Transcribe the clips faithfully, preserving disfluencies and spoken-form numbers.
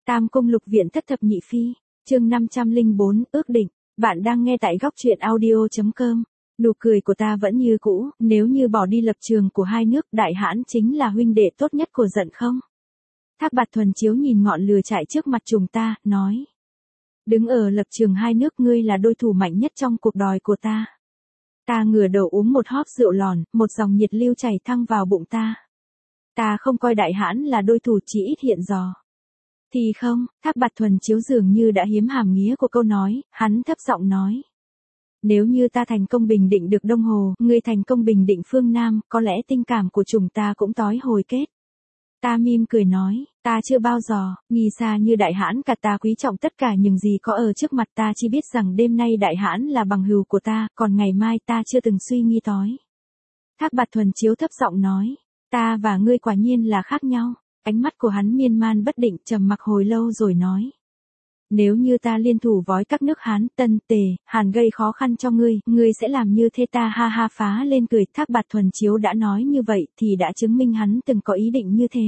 Tam Cung Lục Viện Thất Thập Nhị Phi, chương năm trăm lẻ bốn, ước định. Bạn đang nghe tại góc truyện audio.com. Nụ cười của ta vẫn như cũ, nếu như bỏ đi lập trường của hai nước, Đại Hãn chính là huynh đệ tốt nhất của Dận không? Thác Bạt Thuần Chiếu nhìn ngọn lửa chạy trước mặt chúng ta, nói. Đứng ở lập trường hai nước, ngươi là đối thủ mạnh nhất trong cuộc đời của ta. Ta ngửa đầu uống một hóp rượu lòn, một dòng nhiệt lưu chảy thăng vào bụng ta. Ta không coi Đại Hãn là đối thủ, chỉ ít hiện giờ. Thì không, Thác Bạt Thuần Chiếu dường như đã hiếm hàm nghĩa của câu nói, hắn thấp giọng nói. Nếu như ta thành công bình định được Đông Hồ, ngươi thành công bình định phương Nam, có lẽ tình cảm của chúng ta cũng tối hồi kết. Ta mỉm cười nói, ta chưa bao giờ, nghi xa như Đại Hãn cả, ta quý trọng tất cả những gì có ở trước mặt, ta chỉ biết rằng đêm nay Đại Hãn là bằng hữu của ta, còn ngày mai ta chưa từng suy nghĩ tối. Thác Bạt Thuần Chiếu thấp giọng nói, ta và ngươi quả nhiên là khác nhau. Ánh mắt của hắn miên man bất định, trầm mặc hồi lâu rồi nói. Nếu như ta liên thủ với các nước Hán, Tân, Tề, Hàn gây khó khăn cho ngươi, ngươi sẽ làm như thế? Ta ha ha phá lên cười. Thác Bạt Thuần Chiếu đã nói như vậy thì đã chứng minh hắn từng có ý định như thế.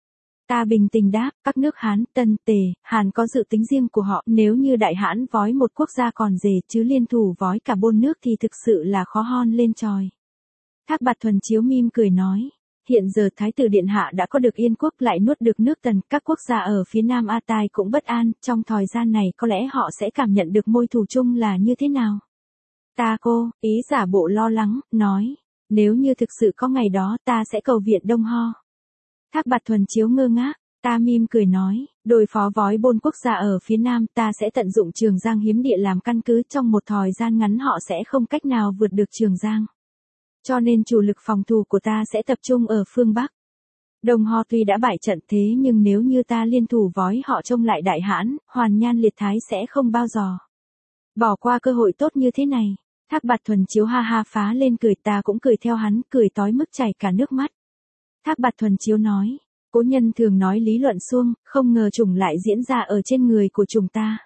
Ta bình tĩnh đáp, các nước Hán, Tân, Tề, Hàn có dự tính riêng của họ, nếu như Đại Hãn với một quốc gia còn dề chứ liên thủ với cả bốn nước thì thực sự là khó hon lên trời. Thác Bạt Thuần Chiếu mỉm cười nói. Hiện giờ Thái tử Điện Hạ đã có được Yên Quốc, lại nuốt được nước Tần, các quốc gia ở phía Nam A Tai cũng bất an, trong thời gian này có lẽ họ sẽ cảm nhận được mối thù chung là như thế nào. Ta cô, ý giả bộ lo lắng, nói, nếu như thực sự có ngày đó ta sẽ cầu viện Đông Ho. Thác Bạt Thuần Chiếu ngơ ngác, ta mỉm cười nói, đối phó với bốn quốc gia ở phía Nam ta sẽ tận dụng Trường Giang hiếm địa làm căn cứ, trong một thời gian ngắn họ sẽ không cách nào vượt được Trường Giang. Cho nên chủ lực phòng thủ của ta sẽ tập trung ở phương Bắc. Đông Ho tuy đã bại trận thế nhưng nếu như ta liên thủ với họ trông lại Đại Hãn, Hoàn Nhan Liệt Thái sẽ không bao giờ bỏ qua cơ hội tốt như thế này. Thác Bạt Thuần Chiếu ha ha phá lên cười, ta cũng cười theo hắn, cười tói mức chảy cả nước mắt. Thác Bạt Thuần Chiếu nói, cố nhân thường nói lý luận suông, không ngờ trùng lại diễn ra ở trên người của chúng ta.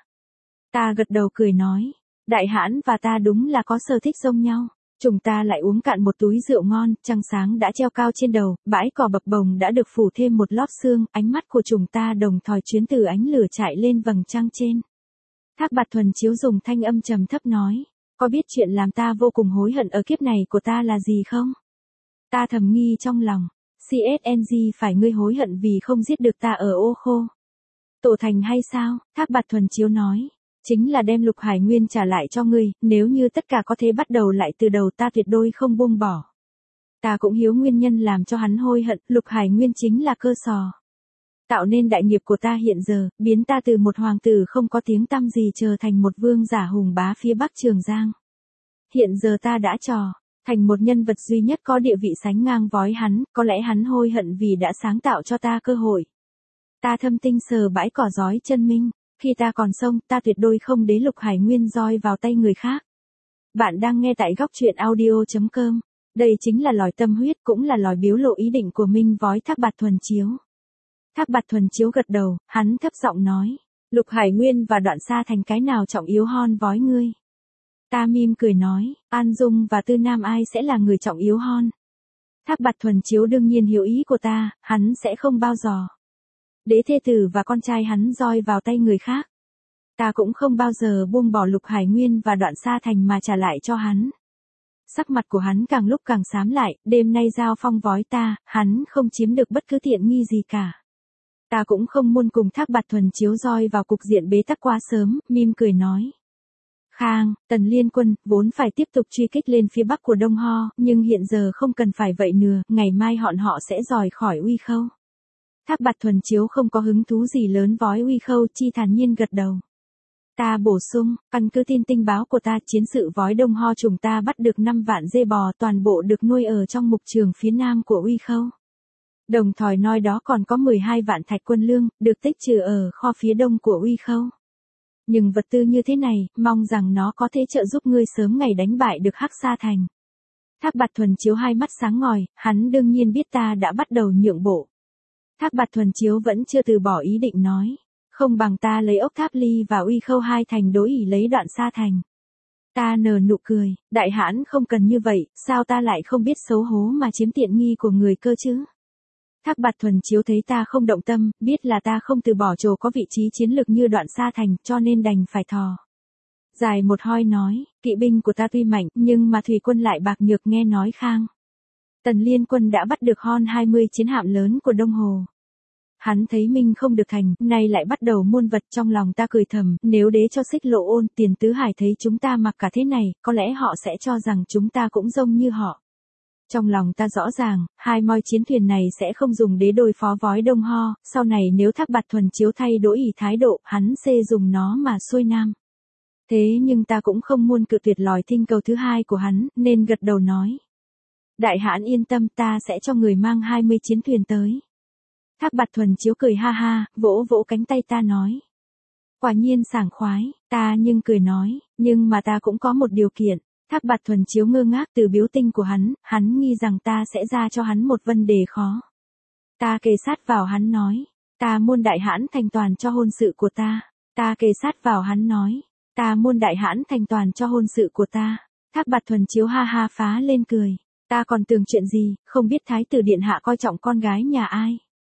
Ta gật đầu cười nói, Đại Hãn và ta đúng là có sở thích giống nhau. Chúng ta lại uống cạn một túi rượu ngon, trăng sáng đã treo cao trên đầu, bãi cỏ bập bồng đã được phủ thêm một lót sương, ánh mắt của chúng ta đồng thời chuyến từ ánh lửa chạy lên vầng trăng trên. Thác Bạt Thuần Chiếu dùng thanh âm trầm thấp nói, có biết chuyện làm ta vô cùng hối hận ở kiếp này của ta là gì không? Ta thầm nghi trong lòng, xê ét en giê phải ngươi hối hận vì không giết được ta ở Ô Khô Tổ Thành hay sao? Thác Bạt Thuần Chiếu nói. Chính là đem Lục Hải Nguyên trả lại cho ngươi, nếu như tất cả có thể bắt đầu lại từ đầu ta tuyệt đối không buông bỏ. Ta cũng hiểu nguyên nhân làm cho hắn hối hận, Lục Hải Nguyên chính là cơ sở tạo nên đại nghiệp của ta hiện giờ, biến ta từ một hoàng tử không có tiếng tăm gì trở thành một vương giả hùng bá phía Bắc Trường Giang. Hiện giờ ta đã trò thành một nhân vật duy nhất có địa vị sánh ngang với hắn, có lẽ hắn hối hận vì đã sáng tạo cho ta cơ hội. Ta thâm tinh sờ bãi cỏ giói chân minh. Khi ta còn sống, ta tuyệt đối không để Lục Hải Nguyên roi vào tay người khác. Bạn đang nghe tại góc truyện audio.com. Đây chính là lời tâm huyết, cũng là lời biểu lộ ý định của mình với Thác Bạt Thuần Chiếu. Thác Bạt Thuần Chiếu gật đầu, hắn thấp giọng nói, Lục Hải Nguyên và Đoạn Sa Thành cái nào trọng yếu hơn với ngươi? Ta mỉm cười nói, An Dung và Tư Nam ai sẽ là người trọng yếu hơn? Thác Bạt Thuần Chiếu đương nhiên hiểu ý của ta, hắn sẽ không bao giờ đế thê tử và con trai hắn roi vào tay người khác. Ta cũng không bao giờ buông bỏ Lục Hải Nguyên và Đoạn Sa Thành mà trả lại cho hắn. Sắc mặt của hắn càng lúc càng xám lại, đêm nay giao phong với ta, hắn không chiếm được bất cứ tiện nghi gì cả. Ta cũng không muốn cùng Thác Bạt Thuần Chiếu roi vào cục diện bế tắc quá sớm, mỉm cười nói. Khang, Tần liên quân, vốn phải tiếp tục truy kích lên phía bắc của Đông Ho, nhưng hiện giờ không cần phải vậy nữa, ngày mai họn họ sẽ rời khỏi Uy Khâu. Thác Bạt Thuần Chiếu không có hứng thú gì lớn với Uy Khâu, chi thản nhiên gật đầu. Ta bổ sung, căn cứ tin tình báo của ta, chiến sự với Đông Ho chúng ta bắt được năm vạn dê bò, toàn bộ được nuôi ở trong mục trường phía nam của Uy Khâu. Đồng thời nói đó còn có mười hai vạn thạch quân lương, được tích trữ ở kho phía đông của Uy Khâu. Nhưng vật tư như thế này, mong rằng nó có thể trợ giúp ngươi sớm ngày đánh bại được Hắc Sa Thành. Thác Bạt Thuần Chiếu hai mắt sáng ngời, hắn đương nhiên biết ta đã bắt đầu nhượng bộ. Thác Bạt Thuần Chiếu vẫn chưa từ bỏ ý định nói, không bằng ta lấy Ốc Tháp Ly và Uy Khâu hai thành đối ỷ lấy Đoạn Sa Thành. Ta nở nụ cười, Đại Hãn không cần như vậy, sao ta lại không biết xấu hố mà chiếm tiện nghi của người cơ chứ? Thác Bạt Thuần Chiếu thấy ta không động tâm, biết là ta không từ bỏ chỗ có vị trí chiến lược như Đoạn Sa Thành, cho nên đành phải thò dài một hoi nói, kỵ binh của ta tuy mạnh, nhưng mà thủy quân lại bạc nhược, nghe nói Khang Tần liên quân đã bắt được hơn hai mươi chiến hạm lớn của Đông Hồ. Hắn thấy Minh không được thành, nay lại bắt đầu muôn vật, trong lòng ta cười thầm, nếu đế cho Xích Lộ Ôn, Tiền Tứ Hải thấy chúng ta mặc cả thế này, có lẽ họ sẽ cho rằng chúng ta cũng giống như họ. Trong lòng ta rõ ràng, hai moi chiến thuyền này sẽ không dùng để đối phó vói Đông Ho, sau này nếu Thác Bạt Thuần Chiếu thay đổi ý thái độ, hắn sẽ dùng nó mà xuôi nam. Thế nhưng ta cũng không muốn cự tuyệt lòi thinh cầu thứ hai của hắn, nên gật đầu nói. Đại hãn yên tâm, ta sẽ cho người mang hai mươi chiến thuyền tới. Thác Bạt Thuần Chiếu cười ha ha, vỗ vỗ cánh tay ta nói. Quả nhiên sảng khoái, ta nhưng cười nói, nhưng mà ta cũng có một điều kiện. Thác Bạt Thuần Chiếu ngơ ngác từ biểu tình của hắn, hắn nghi rằng ta sẽ ra cho hắn một vấn đề khó. Ta kề sát vào hắn nói, ta muôn đại hãn thành toàn cho hôn sự của ta. Ta kề sát vào hắn nói, ta muôn đại hãn thành toàn cho hôn sự của ta. Thác Bạt Thuần Chiếu ha ha phá lên cười, ta còn tưởng chuyện gì, không biết Thái tử điện hạ coi trọng con gái nhà ai.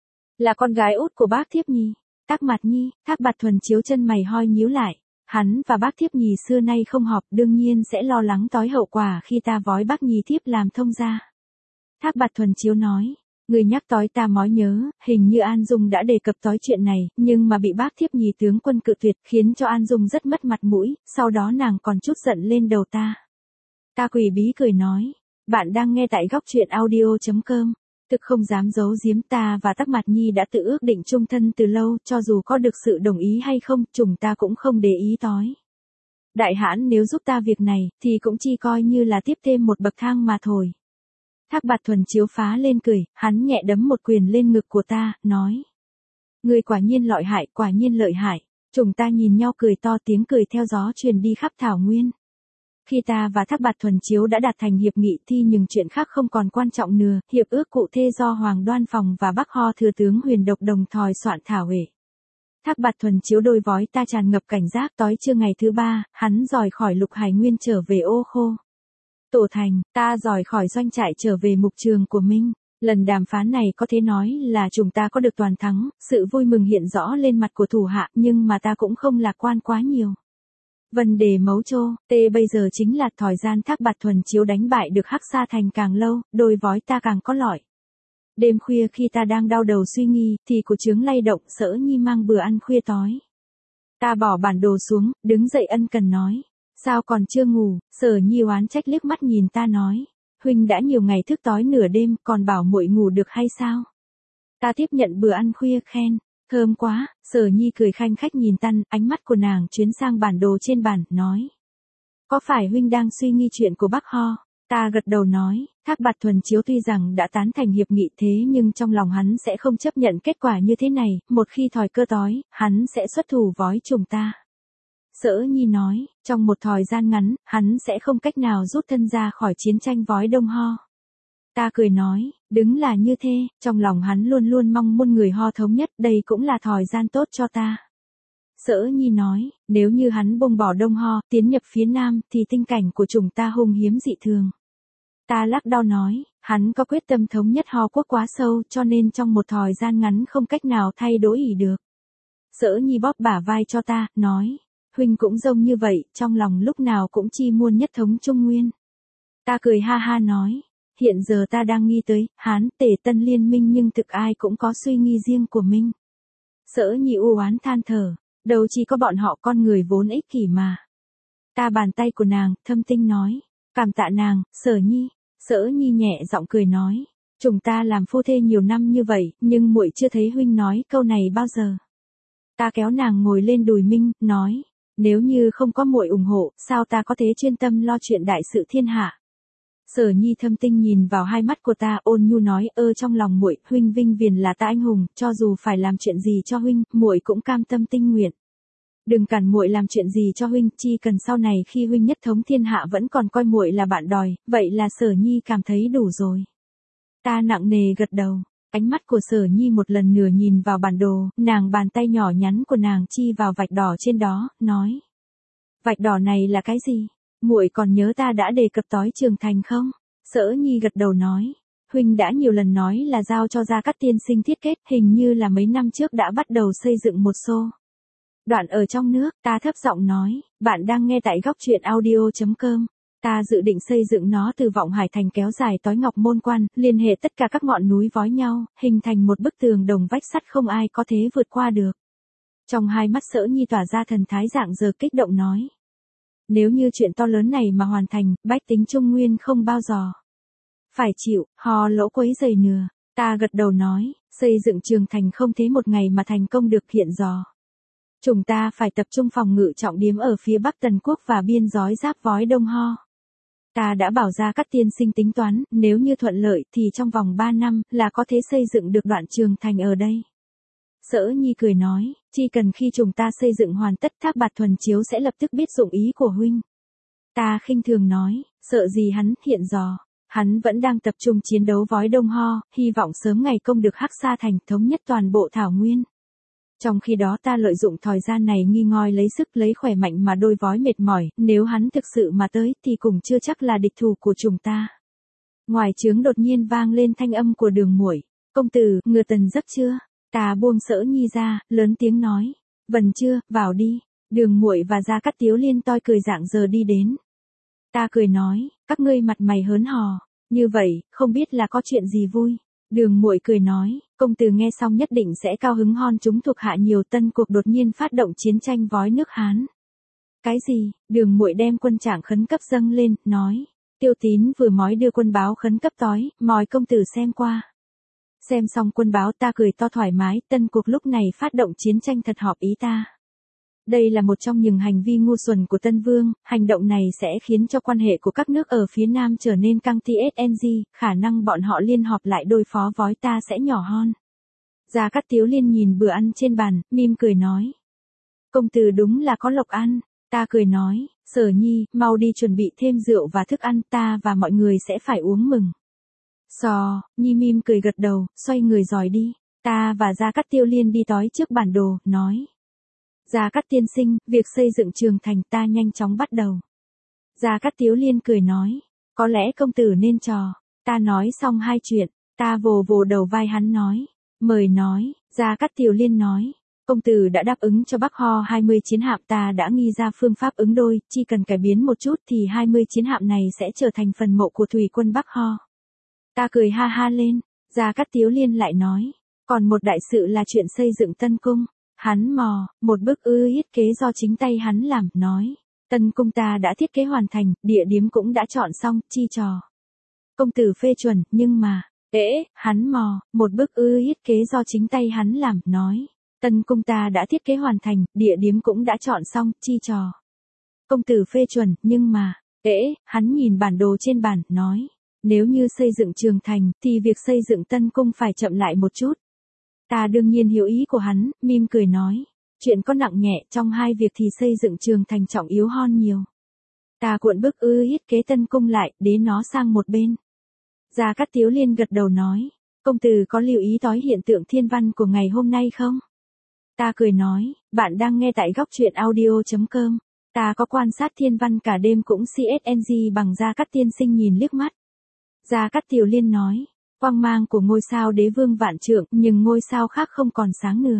Là con gái út của bác Thiếp Nhi. Tắc Mạt Nhi. Thác Bạt Thuần Chiếu chân mày hoi nhíu lại. Hắn và bác Thiếp Nhi xưa nay không họp, đương nhiên sẽ lo lắng tối hậu quả khi ta vói bác Nhi Thiếp làm thông gia. Thác Bạt Thuần Chiếu nói, người nhắc tối ta mới nhớ, hình như An Dung đã đề cập tối chuyện này, nhưng mà bị bác Thiếp Nhi tướng quân cự tuyệt, khiến cho An Dung rất mất mặt mũi, sau đó nàng còn chút giận lên đầu ta. Ta quỷ bí cười nói, bạn đang nghe tại góc truyện audio chấm com. Thực không dám giấu giếm, ta và Tắc Mạt Nhi đã tự ước định chung thân từ lâu, cho dù có được sự đồng ý hay không, chúng ta cũng không để ý tối. Đại hãn nếu giúp ta việc này, thì cũng chỉ coi như là tiếp thêm một bậc thang mà thôi. Thác Bạt Thuần Chiếu phá lên cười, hắn nhẹ đấm một quyền lên ngực của ta, nói. Người quả nhiên lợi hại, quả nhiên lợi hại. Chúng ta nhìn nhau cười to, tiếng cười theo gió truyền đi khắp thảo nguyên. Khi ta và Thác Bạt Thuần Chiếu đã đạt thành hiệp nghị thì nhưng chuyện khác không còn quan trọng nữa, hiệp ước cụ thể do Hoàng Đoan Phòng và Bắc Ho thừa tướng Huyền Độc đồng thời soạn thảo huệ. Thác Bạt Thuần Chiếu đôi vói ta tràn ngập cảnh giác, tối trưa ngày thứ ba, hắn rời khỏi Lục Hải Nguyên trở về Ô Khô. Tổ thành, ta rời khỏi doanh trại trở về mục trường của mình. Lần đàm phán này có thể nói là chúng ta có được toàn thắng, sự vui mừng hiện rõ lên mặt của thủ hạ, nhưng mà ta cũng không lạc quan quá nhiều. Vấn đề mấu chốt, tê bây giờ chính là thời gian Thác Bạt Thuần Chiếu đánh bại được Hắc Sa Thành càng lâu, đôi vói ta càng có lợi. Đêm khuya khi ta đang đau đầu suy nghi, thì của trướng lay động, Sở Nhi mang bữa ăn khuya tối. Ta bỏ bản đồ xuống, đứng dậy ân cần nói. Sao còn chưa ngủ? Sở Nhi oán trách liếc mắt nhìn ta nói. Huynh đã nhiều ngày thức tối nửa đêm, còn bảo muội ngủ được hay sao? Ta tiếp nhận bữa ăn khuya khen. Thơm quá. Sở Nhi cười khanh khách nhìn Tăn, ánh mắt của nàng chuyến sang bản đồ trên bàn, nói. Có phải huynh đang suy nghi chuyện của Bắc Ho? Ta gật đầu nói, Thác Bạt Thuần Chiếu tuy rằng đã tán thành hiệp nghị thế nhưng trong lòng hắn sẽ không chấp nhận kết quả như thế này, một khi thòi cơ tối, hắn sẽ xuất thủ vói chúng ta. Sở Nhi nói, trong một thời gian ngắn, hắn sẽ không cách nào rút thân ra khỏi chiến tranh vói Đông Ho. Ta cười nói, đứng là như thế, trong lòng hắn luôn luôn mong muôn người Ho thống nhất, đây cũng là thời gian tốt cho ta. Sở Nhi nói, nếu như hắn buông bỏ Đông Ho, tiến nhập phía Nam, thì tình cảnh của chúng ta hung hiếm dị thường. Ta lắc đầu nói, hắn có quyết tâm thống nhất Ho quốc quá sâu, cho nên trong một thời gian ngắn không cách nào thay đổi ý được. Sở Nhi bóp bả vai cho ta, nói, huynh cũng giống như vậy, trong lòng lúc nào cũng chi muôn nhất thống Trung Nguyên. Ta cười ha ha nói, hiện giờ ta đang nghi tới, Hán Tề Tân liên minh nhưng thực ai cũng có suy nghi riêng của mình. Sở Nhi u oán than thở, đâu chỉ có bọn họ con người vốn ích kỷ mà. Ta bàn tay của nàng, thâm tinh nói, cảm tạ nàng, Sở Nhi. Sở Nhi nhẹ giọng cười nói, chúng ta làm phu thê nhiều năm như vậy, nhưng muội chưa thấy huynh nói câu này bao giờ. Ta kéo nàng ngồi lên đùi Minh, nói, nếu như không có muội ủng hộ, sao ta có thể chuyên tâm lo chuyện đại sự thiên hạ. Sở Nhi thâm tinh nhìn vào hai mắt của ta, ôn nhu nói, ơ trong lòng muội, huynh vinh viền là ta anh hùng, cho dù phải làm chuyện gì cho huynh, muội cũng cam tâm tinh nguyện. Đừng cản muội làm chuyện gì cho huynh, chi cần sau này khi huynh nhất thống thiên hạ vẫn còn coi muội là bạn đòi, vậy là Sở Nhi cảm thấy đủ rồi. Ta nặng nề gật đầu, ánh mắt của Sở Nhi một lần nữa nhìn vào bản đồ, nàng bàn tay nhỏ nhắn của nàng chi vào vạch đỏ trên đó, nói. Vạch đỏ này là cái gì? Muội còn nhớ ta đã đề cập tới Trường Thành không? Sở Nhi gật đầu nói. huynh đã nhiều lần nói là giao cho Gia Cát tiên sinh thiết kế, hình như là mấy năm trước đã bắt đầu xây dựng một xô đoạn ở trong nước, ta thấp giọng nói, bạn đang nghe tại góc truyện audio.com. Ta dự định xây dựng nó từ Vọng Hải Thành kéo dài tới Ngọc Môn Quan, liên hệ tất cả các ngọn núi vói nhau, hình thành một bức tường đồng vách sắt không ai có thể vượt qua được. Trong hai mắt Sở Nhi tỏa ra thần thái dạng giờ kích động nói. Nếu như chuyện to lớn này mà hoàn thành, bách tính Trung Nguyên không bao giờ phải chịu, hò lỗ quấy rầy nừa. Ta gật đầu nói, xây dựng trường thành không thế một ngày mà thành công được hiện giờ. Chúng ta phải tập trung phòng ngự trọng điểm ở phía Bắc Tần Quốc và biên giới giáp vói Đông Ho. Ta đã bảo Gia Cát tiên sinh tính toán, nếu như thuận lợi thì trong vòng ba năm là có thể xây dựng được đoạn trường thành ở đây. Sở Nhi cười nói, chỉ cần khi chúng ta xây dựng hoàn tất Thác Bạt Thuần Chiếu sẽ lập tức biết dụng ý của huynh. Ta khinh thường nói, sợ gì hắn, hiện giờ, hắn vẫn đang tập trung chiến đấu vói Đông Ho, hy vọng sớm ngày công được Hắc Sa Thành thống nhất toàn bộ Thảo Nguyên. Trong khi đó ta lợi dụng thời gian này nghi ngơi lấy sức lấy khỏe mạnh mà đôi vói mệt mỏi, nếu hắn thực sự mà tới thì cũng chưa chắc là địch thủ của chúng ta. Ngoài trướng đột nhiên vang lên thanh âm của Đường Muội, công tử, ngựa tần giấc chưa? Ta buông Sở Nhi ra, lớn tiếng nói, vần chưa, vào đi. Đường Muội và Gia Cát Tiếu Liên toi cười dạng giờ đi đến. Ta cười nói, các ngươi mặt mày hớn hò, như vậy, không biết là có chuyện gì vui. Đường Muội cười nói, công tử nghe xong nhất định sẽ cao hứng hon, chúng thuộc hạ nhiều tân cuộc đột nhiên phát động chiến tranh vói nước Hán. Cái gì? Đường Muội đem quân trạng khẩn cấp dâng lên, nói, Tiêu Tín vừa mới đưa quân báo khẩn cấp tới, mời công tử xem qua. Xem xong quân báo ta cười to thoải mái, tân cuộc lúc này phát động chiến tranh thật hợp ý ta. Đây là một trong những hành vi ngu xuẩn của Tân Vương, hành động này sẽ khiến cho quan hệ của các nước ở phía Nam trở nên căng thẳng, khả năng bọn họ liên hợp lại đối phó với ta sẽ nhỏ hơn. Gia Cát Tiếu Liên nhìn bữa ăn trên bàn, mỉm cười nói. Công tử đúng là có lộc ăn, ta cười nói, Sở Nhi, mau đi chuẩn bị thêm rượu và thức ăn, ta và mọi người sẽ phải uống mừng. So, Nhi mỉm cười gật đầu, xoay người rồi đi, ta và Gia Cát Tiêu Liên đi tới trước bản đồ, nói. Gia Cát tiên sinh, việc xây dựng trường thành ta nhanh chóng bắt đầu. Gia Cát Tiếu Liên cười nói, có lẽ công tử nên trò. Ta nói xong hai chuyện, ta vồ vồ đầu vai hắn nói, mời nói. Gia Cát Tiếu Liên nói, công tử đã đáp ứng cho Bắc Ho hai mươi chiến hạm, ta đã nghi ra phương pháp ứng đôi, chỉ cần cải biến một chút thì hai mươi chiến hạm này sẽ trở thành phần mộ của thủy quân Bắc Ho. Ta cười ha ha lên, Gia Cát Tiếu Liên lại nói, còn một đại sự là chuyện xây dựng Tân Cung. Hắn mò, một bức ư thiết kế do chính tay hắn làm, nói. Tân Cung ta đã thiết kế hoàn thành, địa điểm cũng đã chọn xong, chi trò. Công tử phê chuẩn, nhưng mà, ế, hắn mò, một bức ư thiết kế do chính tay hắn làm, nói. Tân Cung ta đã thiết kế hoàn thành, địa điểm cũng đã chọn xong, chi trò. Công tử phê chuẩn, nhưng mà, ế, hắn nhìn bản đồ trên bàn, nói. Nếu như xây dựng trường thành, thì việc xây dựng Tân Cung phải chậm lại một chút. Ta đương nhiên hiểu ý của hắn, mỉm cười nói, chuyện có nặng nhẹ, trong hai việc thì xây dựng trường thành trọng yếu hơn nhiều. Ta cuộn bức ư thiết kế Tân Cung lại, đế nó sang một bên. Gia Cát Tiếu Liên gật đầu nói, công tử có lưu ý tới hiện tượng thiên văn của ngày hôm nay không? Ta cười nói, bạn đang nghe tại góc truyện audio.com. Ta có quan sát thiên văn cả đêm cũng xê ét en giê bằng Gia Cát tiên sinh nhìn liếc mắt. Gia Cát Tiếu Liên nói. Quang mang của ngôi sao đế vương vạn trượng, nhưng ngôi sao khác không còn sáng nửa.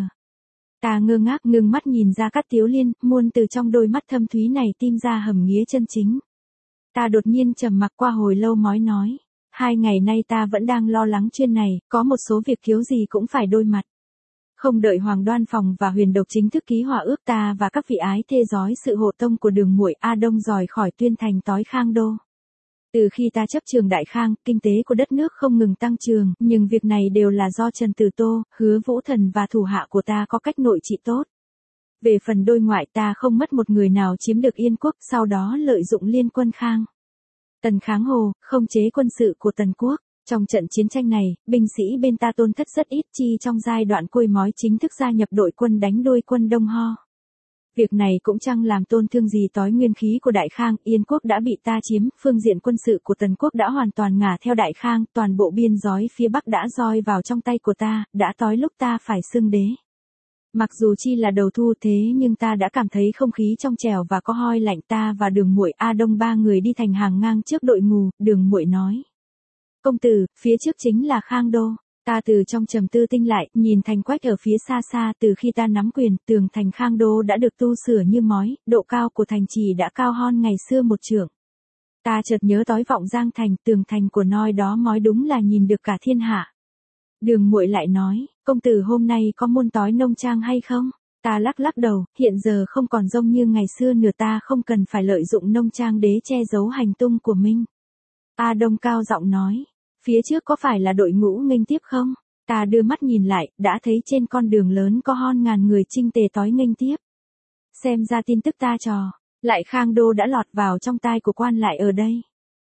Ta ngơ ngác ngưng mắt nhìn Gia Cát Tiếu Liên, muôn từ trong đôi mắt thâm thúy này tim ra hầm nghĩa chân chính. Ta đột nhiên trầm mặc qua hồi lâu mới nói, hai ngày nay ta vẫn đang lo lắng chuyện này, có một số việc kiểu gì cũng phải đối mặt. Không đợi Hoàng Đoan Phòng và Huyền Độc chính thức ký hòa ước, ta và các vị ái thê giói sự hộ tông của Đường Muội A Đông rời khỏi Tuyên Thành tới Khang Đô. Từ khi ta chấp trường Đại Khang, kinh tế của đất nước không ngừng tăng trưởng, nhưng việc này đều là do Trần Tử Tô, Hứa Vũ Thần và thủ hạ của ta có cách nội trị tốt. Về phần đối ngoại, ta không mất một người nào chiếm được Yên Quốc, sau đó lợi dụng liên quân Khang Tần kháng Hồ, không chế quân sự của Tần Quốc. Trong trận chiến tranh này, binh sĩ bên ta tổn thất rất ít, chi trong giai đoạn Côi Mói chính thức gia nhập đội quân đánh đôi quân Đông Ho. Việc này cũng chẳng làm tổn thương gì tới nguyên khí của Đại Khang, Yên Quốc đã bị ta chiếm, phương diện quân sự của Tần Quốc đã hoàn toàn ngả theo Đại Khang, toàn bộ biên giới phía Bắc đã rơi vào trong tay của ta, đã tới lúc ta phải xưng đế. Mặc dù chi là đầu thu thế nhưng ta đã cảm thấy không khí trong trẻo và có hơi lạnh. Ta và Đường Muội A Đông ba người đi thành hàng ngang trước đội ngũ, Đường Muội nói. Công tử, phía trước chính là Khang Đô. Ta từ trong trầm tư tinh lại, nhìn thành quách ở phía xa xa, từ khi ta nắm quyền, tường thành Khang Đô đã được tu sửa như mói, độ cao của thành trì đã cao hơn ngày xưa một trượng. Ta chợt nhớ tối vọng Giang thành, tường thành của noi đó mói đúng là nhìn được cả thiên hạ. Đường Muội lại nói, công tử hôm nay có muôn tối nông trang hay không? Ta lắc lắc đầu, hiện giờ không còn giống như ngày xưa nữa, ta không cần phải lợi dụng nông trang đế che giấu hành tung của mình. A Đông cao giọng nói, phía trước có phải là đội ngũ nghênh tiếp không? Ta đưa mắt nhìn lại, đã thấy trên con đường lớn có hơn ngàn người chinh tề tối nghênh tiếp. Xem ra tin tức ta trò, lại Khang Đô đã lọt vào trong tai của quan lại ở đây.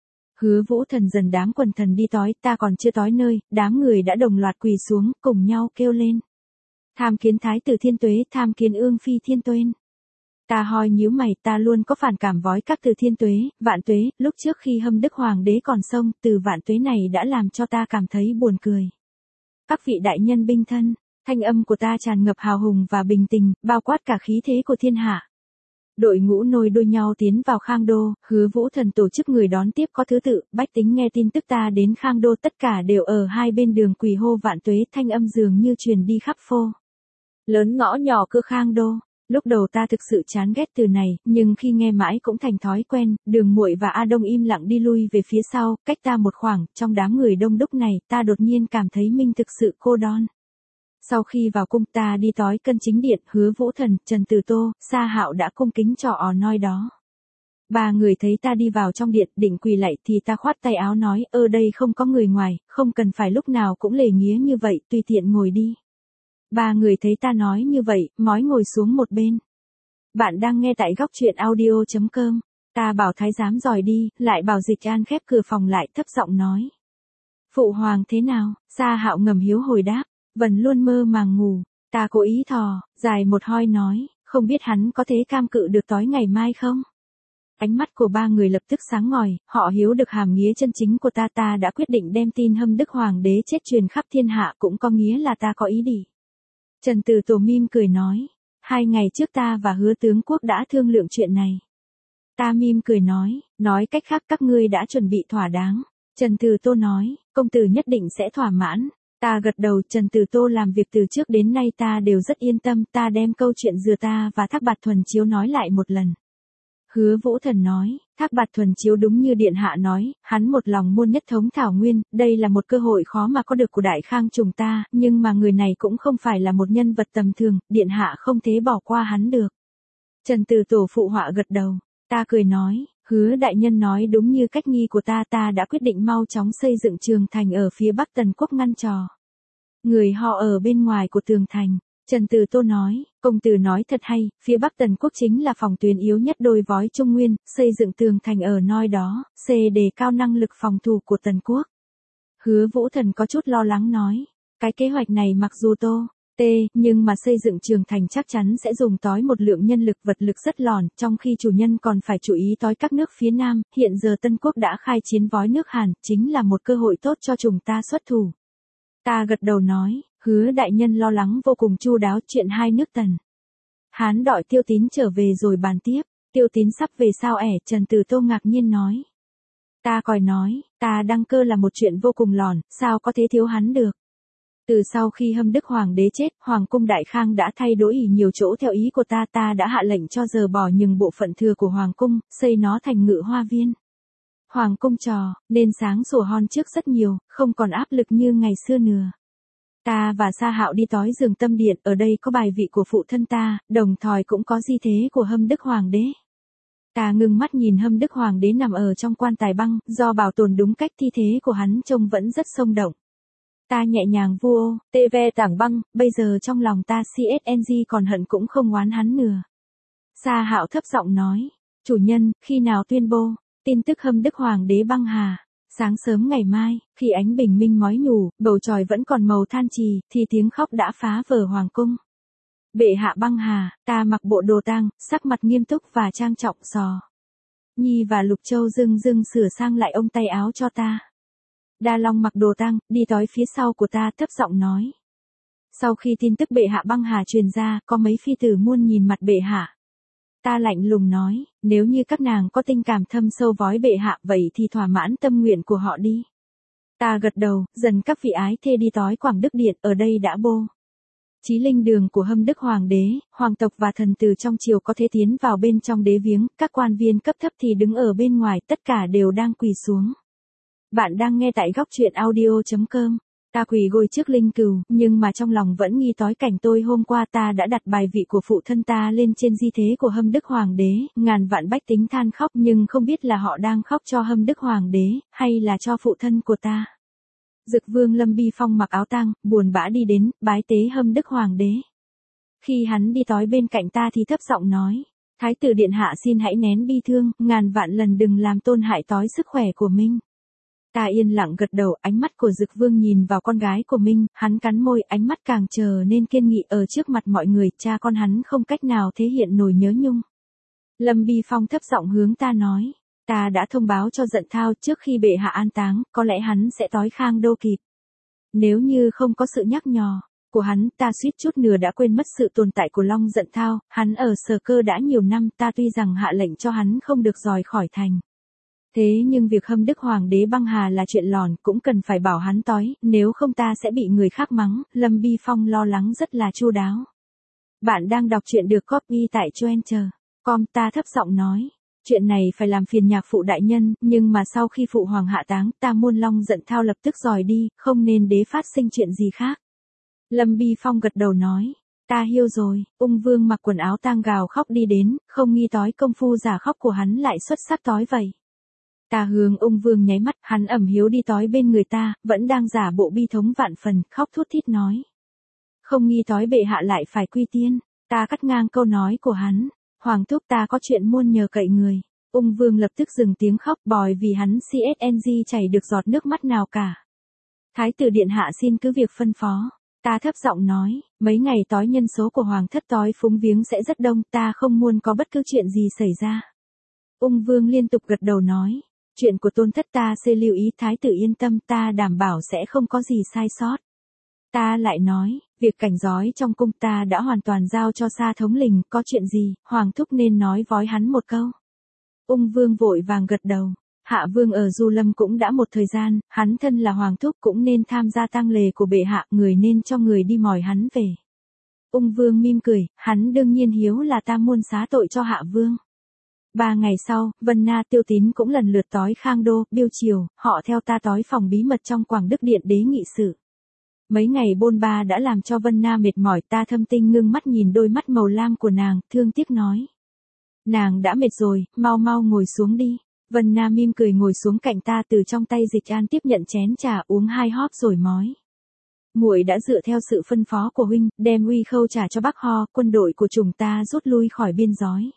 Hứa Vũ Thần dần đám quần thần đi tối, ta còn chưa tối nơi, đám người đã đồng loạt quỳ xuống, cùng nhau kêu lên. Tham kiến Thái tử Thiên Tuế, tham kiến Ương Phi Thiên Tuên. Ta hoi nhíu mày, ta luôn có phản cảm với các từ Thiên Tuế, Vạn Tuế, lúc trước khi Hâm Đức Hoàng đế còn sống, từ Vạn Tuế này đã làm cho ta cảm thấy buồn cười. Các vị đại nhân binh thân, thanh âm của ta tràn ngập hào hùng và bình tình, bao quát cả khí thế của thiên hạ. Đội ngũ nối đuôi nhau tiến vào Khang Đô, Hứa Vũ Thần tổ chức người đón tiếp có thứ tự, bách tính nghe tin tức ta đến Khang Đô tất cả đều ở hai bên đường quỳ hô Vạn Tuế, thanh âm dường như truyền đi khắp phô. Lớn ngõ nhỏ cửa Khang Đô. Lúc đầu ta thực sự chán ghét từ này, nhưng khi nghe mãi cũng thành thói quen, Đường Muội và A Đông im lặng đi lui về phía sau, cách ta một khoảng, trong đám người đông đúc này, ta đột nhiên cảm thấy mình thực sự cô đơn. Sau khi vào cung ta đi tối cân chính điện, Hứa Vũ Thần, Trần Từ Tô, Sa Hạo đã cung kính trò ò noi đó. Ba người thấy ta đi vào trong điện, định quỳ lạy thì ta khoát tay áo nói, ở đây không có người ngoài, không cần phải lúc nào cũng lề nghía như vậy, tùy tiện ngồi đi. Ba người thấy ta nói như vậy, mói ngồi xuống một bên. Bạn đang nghe tại góc truyện audio chấm com. Ta bảo thái giám dòi đi, lại bảo Dịch An khép cửa phòng lại, thấp giọng nói. Phụ hoàng thế nào? Sa Hạo ngầm hiếu hồi đáp, vẫn luôn mơ màng ngủ. Ta cố ý thò, dài một hoi nói, không biết hắn có thế cam cự được tối ngày mai không? Ánh mắt của ba người lập tức sáng ngời, họ hiểu được hàm nghĩa chân chính của ta. Ta đã quyết định đem tin Hâm Đức Hoàng đế chết truyền khắp thiên hạ, cũng có nghĩa là ta có ý đi. Trần Từ Tổ mím cười nói, hai ngày trước ta và Hứa tướng quốc đã thương lượng chuyện này. Ta mím cười nói, nói cách khác các ngươi đã chuẩn bị thỏa đáng. Trần Từ Tô nói, công tử nhất định sẽ thỏa mãn. Ta gật đầu, Trần Từ Tô làm việc từ trước đến nay ta đều rất yên tâm, ta đem câu chuyện dừa ta và Thác Bạt Thuần Chiếu nói lại một lần. Hứa Vũ Thần nói, Thác Bạt Thuần Chiếu đúng như điện hạ nói, hắn một lòng muốn nhất thống Thảo Nguyên, đây là một cơ hội khó mà có được của Đại Khang chúng ta, nhưng mà người này cũng không phải là một nhân vật tầm thường, điện hạ không thể bỏ qua hắn được. Trần Từ Tổ phụ họa gật đầu, ta cười nói, Hứa đại nhân nói đúng như cách nghi của ta, ta đã quyết định mau chóng xây dựng trường thành ở phía bắc Tần Quốc ngăn trò người họ ở bên ngoài của tường thành. Trần Từ Tô nói, công tử nói thật hay, phía bắc Tần Quốc chính là phòng tuyến yếu nhất đôi vói Trung Nguyên, xây dựng tường thành ở nơi đó, c đề cao năng lực phòng thủ của Tần Quốc. Hứa Vũ Thần có chút lo lắng nói, cái kế hoạch này mặc dù tô, tê, nhưng mà xây dựng trường thành chắc chắn sẽ dùng tối một lượng nhân lực vật lực rất lòn, trong khi chủ nhân còn phải chú ý tối các nước phía Nam, hiện giờ Tân Quốc đã khai chiến với nước Hàn, chính là một cơ hội tốt cho chúng ta xuất thủ. Ta gật đầu nói, Hứa đại nhân lo lắng vô cùng chu đáo, chuyện hai nước Tần Hán đòi Tiêu Tín trở về rồi bàn tiếp. Tiêu Tín sắp về sao ẻ? Trần Từ Tô ngạc nhiên nói. Ta còi nói, ta đăng cơ là một chuyện vô cùng lòn, sao có thể thiếu hắn được. Từ sau khi Hâm Đức Hoàng đế chết, Hoàng cung Đại Khang đã thay đổi nhiều chỗ theo ý của ta, ta đã hạ lệnh cho dỡ bỏ những bộ phận thừa của Hoàng cung, xây nó thành ngự hoa viên. Hoàng cung trò, nên sáng sủa hơn trước rất nhiều, không còn áp lực như ngày xưa nữa. Ta và Sa Hạo đi tối giường tâm điện, ở đây có bài vị của phụ thân ta, đồng thời cũng có di thế của Hâm Đức Hoàng đế. Ta ngưng mắt nhìn Hâm Đức Hoàng đế nằm ở trong quan tài băng, do bảo tồn đúng cách thi thế của hắn trông vẫn rất sống động. Ta nhẹ nhàng vua, tê ve tảng băng, bây giờ trong lòng ta xê ét en giê còn hận cũng không oán hắn nữa. Sa Hạo thấp giọng nói, chủ nhân, khi nào tuyên bố tin tức Hâm Đức Hoàng đế băng hà? Sáng sớm ngày mai, khi ánh bình minh mói nhủ, bầu trời vẫn còn màu than trì, thì tiếng khóc đã phá vỡ hoàng cung. Bệ hạ băng hà, ta mặc bộ đồ tang, sắc mặt nghiêm túc và trang trọng sò. Nhi và Lục Châu dưng dưng sửa sang lại ông tay áo cho ta. Đa Long mặc đồ tang, đi tới phía sau của ta thấp giọng nói. Sau khi tin tức bệ hạ băng hà truyền ra, có mấy phi tử muôn nhìn mặt bệ hạ. Ta lạnh lùng nói, nếu như các nàng có tình cảm thâm sâu với bệ hạ vậy thì thỏa mãn tâm nguyện của họ đi. Ta gật đầu, dần các vị ái thê đi tói Quảng Đức Điện, ở đây đã bố chí linh đường của Hâm Đức Hoàng đế, hoàng tộc và thần tử trong triều có thể tiến vào bên trong đế viếng, các quan viên cấp thấp thì đứng ở bên ngoài, tất cả đều đang quỳ xuống. Bạn đang nghe tại góc truyện audio.com. Ta quỳ gối trước linh cừu, nhưng mà trong lòng vẫn nghi tói cảnh tôi hôm qua ta đã đặt bài vị của phụ thân ta lên trên di thế của Hâm Đức Hoàng đế, ngàn vạn bách tính than khóc nhưng không biết là họ đang khóc cho Hâm Đức Hoàng đế, hay là cho phụ thân của ta. Dực Vương Lâm Bi Phong mặc áo tang, buồn bã đi đến, bái tế Hâm Đức Hoàng đế. Khi hắn đi tói bên cạnh ta thì thấp giọng nói, Thái tử điện hạ xin hãy nén bi thương, ngàn vạn lần đừng làm tôn hại tói sức khỏe của mình. Ta yên lặng gật đầu, ánh mắt của Dực Vương nhìn vào con gái của mình, hắn cắn môi, ánh mắt càng trở nên kiên nghị ở trước mặt mọi người, cha con hắn không cách nào thể hiện nổi nhớ nhung. Lâm Bi Phong thấp giọng hướng ta nói, ta đã thông báo cho Dận Thao trước khi bệ hạ an táng, có lẽ hắn sẽ tói Khang Đô kịp. Nếu như không có sự nhắc nhò của hắn, ta suýt chút nữa đã quên mất sự tồn tại của Long Dận Thao, hắn ở Sở Cơ đã nhiều năm, ta tuy rằng hạ lệnh cho hắn không được rời khỏi thành. Thế nhưng việc Hâm Đức Hoàng đế băng hà là chuyện lòn, cũng cần phải bảo hắn tói, nếu không ta sẽ bị người khác mắng. Lâm Bi Phong lo lắng rất là chu đáo. Bạn đang đọc truyện được copy tại Choenter chấm com. Ta thấp giọng nói, chuyện này phải làm phiền nhạc phụ đại nhân, nhưng mà sau khi phụ hoàng hạ táng, ta muôn Long Dận Thao lập tức dòi đi, không nên đế phát sinh chuyện gì khác. Lâm Bi Phong gật đầu nói, ta hiểu rồi. Ung Vương mặc quần áo tang gào khóc đi đến, không nghi tói công phu giả khóc của hắn lại xuất sắc tói vậy. Ta hướng Ung Vương nháy mắt, hắn ẩm hiếu đi tói bên người ta, vẫn đang giả bộ bi thống vạn phần, khóc thút thít nói. Không nghi tói bệ hạ lại phải quy tiên. Ta cắt ngang câu nói của hắn, hoàng thúc ta có chuyện muôn nhờ cậy người. Ung Vương lập tức dừng tiếng khóc bòi vì hắn xê ét en giê chảy được giọt nước mắt nào cả. Thái tử điện hạ xin cứ việc phân phó. Ta thấp giọng nói, mấy ngày tói nhân số của hoàng thất tói phúng viếng sẽ rất đông, ta không muốn có bất cứ chuyện gì xảy ra. Ung Vương liên tục gật đầu nói, chuyện của tôn thất ta sẽ lưu ý, thái tử yên tâm, ta đảm bảo sẽ không có gì sai sót. Ta lại nói, việc cảnh giói trong cung ta đã hoàn toàn giao cho Sa thống lĩnh, có chuyện gì, hoàng thúc nên nói với hắn một câu. Ung Vương vội vàng gật đầu. Hạ Vương ở Du Lâm cũng đã một thời gian, hắn thân là hoàng thúc cũng nên tham gia tang lễ của bệ hạ, người nên cho người đi mời hắn về. Ung Vương mỉm cười, hắn đương nhiên hiếu là ta muôn xá tội cho Hạ Vương. Ba ngày sau, Vân Na Tiêu Tín cũng lần lượt tói Khang Đô, Biêu Triều, họ theo ta tói phòng bí mật trong Quảng Đức Điện đế nghị sự. Mấy ngày bôn ba đã làm cho Vân Na mệt mỏi, ta thâm tinh ngưng mắt nhìn đôi mắt màu lam của nàng, thương tiếc nói. Nàng đã mệt rồi, mau mau ngồi xuống đi. Vân Na mỉm cười ngồi xuống cạnh ta, từ trong tay Dịch An tiếp nhận chén trà, uống hai hóp rồi mói. Muội đã dựa theo sự phân phó của huynh, đem uy khâu trả cho Bắc Ho, quân đội của chúng ta rút lui khỏi biên giới.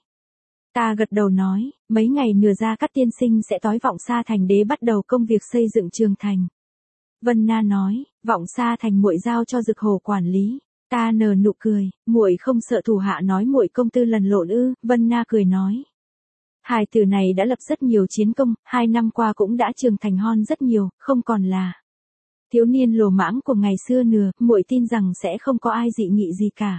Ta gật đầu nói, mấy ngày nữa Gia Cát tiên sinh sẽ tói Vọng Sa thành đế bắt đầu công việc xây dựng trường thành. Vân Na nói, Vọng Sa thành muội giao cho Dực Hổ quản lý. Ta nở nụ cười, muội không sợ thủ hạ nói muội công tư lần lộn ư? Vân Na cười nói. Hài tử này đã lập rất nhiều chiến công, hai năm qua cũng đã trưởng thành hơn rất nhiều, không còn là thiếu niên lồ mãng của ngày xưa nữa, muội tin rằng sẽ không có ai dị nghị gì cả.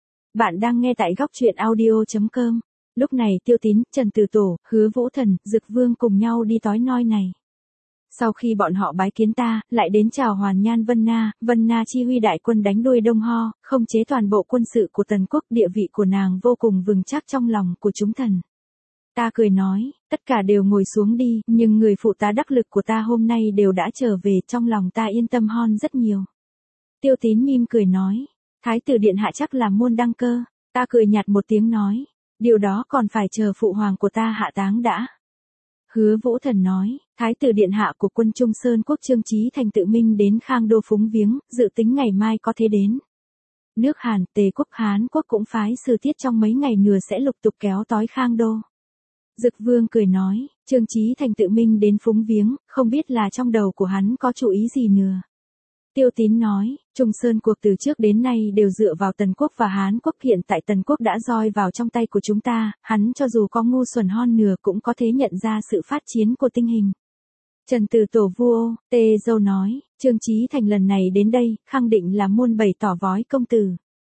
Bạn đang nghe tại góc truyện audio.com. Lúc này Tiêu Tín, Trần Tử Tổ, Hứa Vũ Thần, Dực Vương cùng nhau đi tói noi này. Sau khi bọn họ bái kiến ta, lại đến chào Hoàn Nhan Vân Na, Vân Na chi huy đại quân đánh đuôi Đông Ho, không chế toàn bộ quân sự của Tần quốc, địa vị của nàng vô cùng vững chắc trong lòng của chúng thần. Ta cười nói, tất cả đều ngồi xuống đi, nhưng người phụ tá đắc lực của ta hôm nay đều đã trở về, trong lòng ta yên tâm hơn rất nhiều. Tiêu Tín mỉm cười nói, Thái tử điện hạ chắc là muôn đăng cơ. Ta cười nhạt một tiếng nói, điều đó còn phải chờ phụ hoàng của ta hạ táng đã. Hứa Vũ Thần nói, Thái tử điện hạ của quân Trung Sơn quốc Trương Chí Thành tự mình đến Khang Đô phúng viếng, dự tính ngày mai có thể đến. Nước Hàn, Tề quốc, Hán quốc cũng phái sư tiết trong mấy ngày nữa sẽ lục tục kéo tói Khang Đô. Dực Vương cười nói, Trương Chí Thành tự mình đến phúng viếng, không biết là trong đầu của hắn có chủ ý gì nữa. Tiêu Tín nói, Trung Sơn cuộc từ trước đến nay đều dựa vào Tần quốc và Hán quốc, hiện tại Tần quốc đã roi vào trong tay của chúng ta, hắn cho dù có ngu xuẩn hơn nửa cũng có thể nhận ra sự phát chiến của tình hình. Trần Tử Tổ Vua, Tê Dâu nói, Trương Chí Thành lần này đến đây, khẳng định là muôn bày tỏ vói công tử.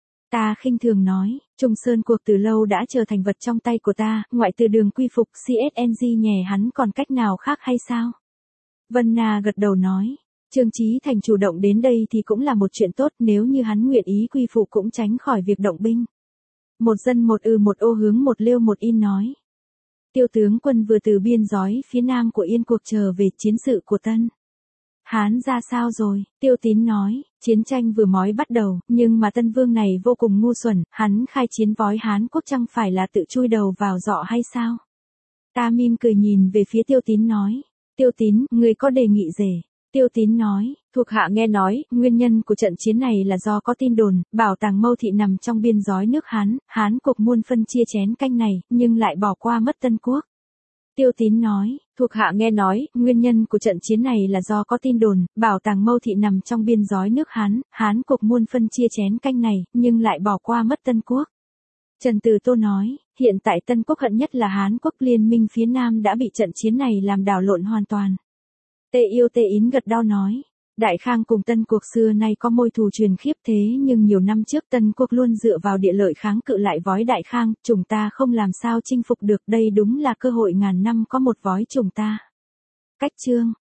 Ta khinh thường nói, Trung Sơn cuộc từ lâu đã trở thành vật trong tay của ta, ngoại từ đường quy phục xê ét en giê nhè hắn còn cách nào khác hay sao? Vân Na gật đầu nói, Trương Chí Thành chủ động đến đây thì cũng là một chuyện tốt, nếu như hắn nguyện ý quy phụ cũng tránh khỏi việc động binh. Một dân một ư một ô hướng một liêu một in nói. Tiêu tướng quân vừa từ biên giới phía nam của Yên cuộc trở về, chiến sự của Tân Hán ra sao rồi? Tiêu Tín nói, chiến tranh vừa mới bắt đầu, nhưng mà Tân Vương này vô cùng ngu xuẩn, hắn khai chiến với Hán quốc chẳng phải là tự chui đầu vào giọ hay sao? Ta mỉm cười nhìn về phía Tiêu Tín nói, Tiêu Tín, người có đề nghị gì? Tiêu Tín nói, thuộc hạ nghe nói, nguyên nhân của trận chiến này là do có tin đồn, bảo tàng Mâu Thị nằm trong biên giới nước Hán, Hán cuộc muôn phân chia chén canh này, nhưng lại bỏ qua mất Tân Quốc. Tiêu Tín nói, thuộc hạ nghe nói, nguyên nhân của trận chiến này là do có tin đồn, bảo tàng Mâu Thị nằm trong biên giới nước Hán, Hán cuộc muôn phân chia chén canh này, nhưng lại bỏ qua mất Tân Quốc. Trần Từ Tô nói, hiện tại Tân Quốc hận nhất là Hán quốc, liên minh phía Nam đã bị trận chiến này làm đảo lộn hoàn toàn. Tê Yêu Tê Ín gật đau nói, Đại Khang cùng Tân Quốc xưa nay có mối thù truyền khiếp thế nhưng nhiều năm trước Tân Quốc luôn dựa vào địa lợi kháng cự lại với Đại Khang, chúng ta không làm sao chinh phục được, đây đúng là cơ hội ngàn năm có một với chúng ta. Cách chương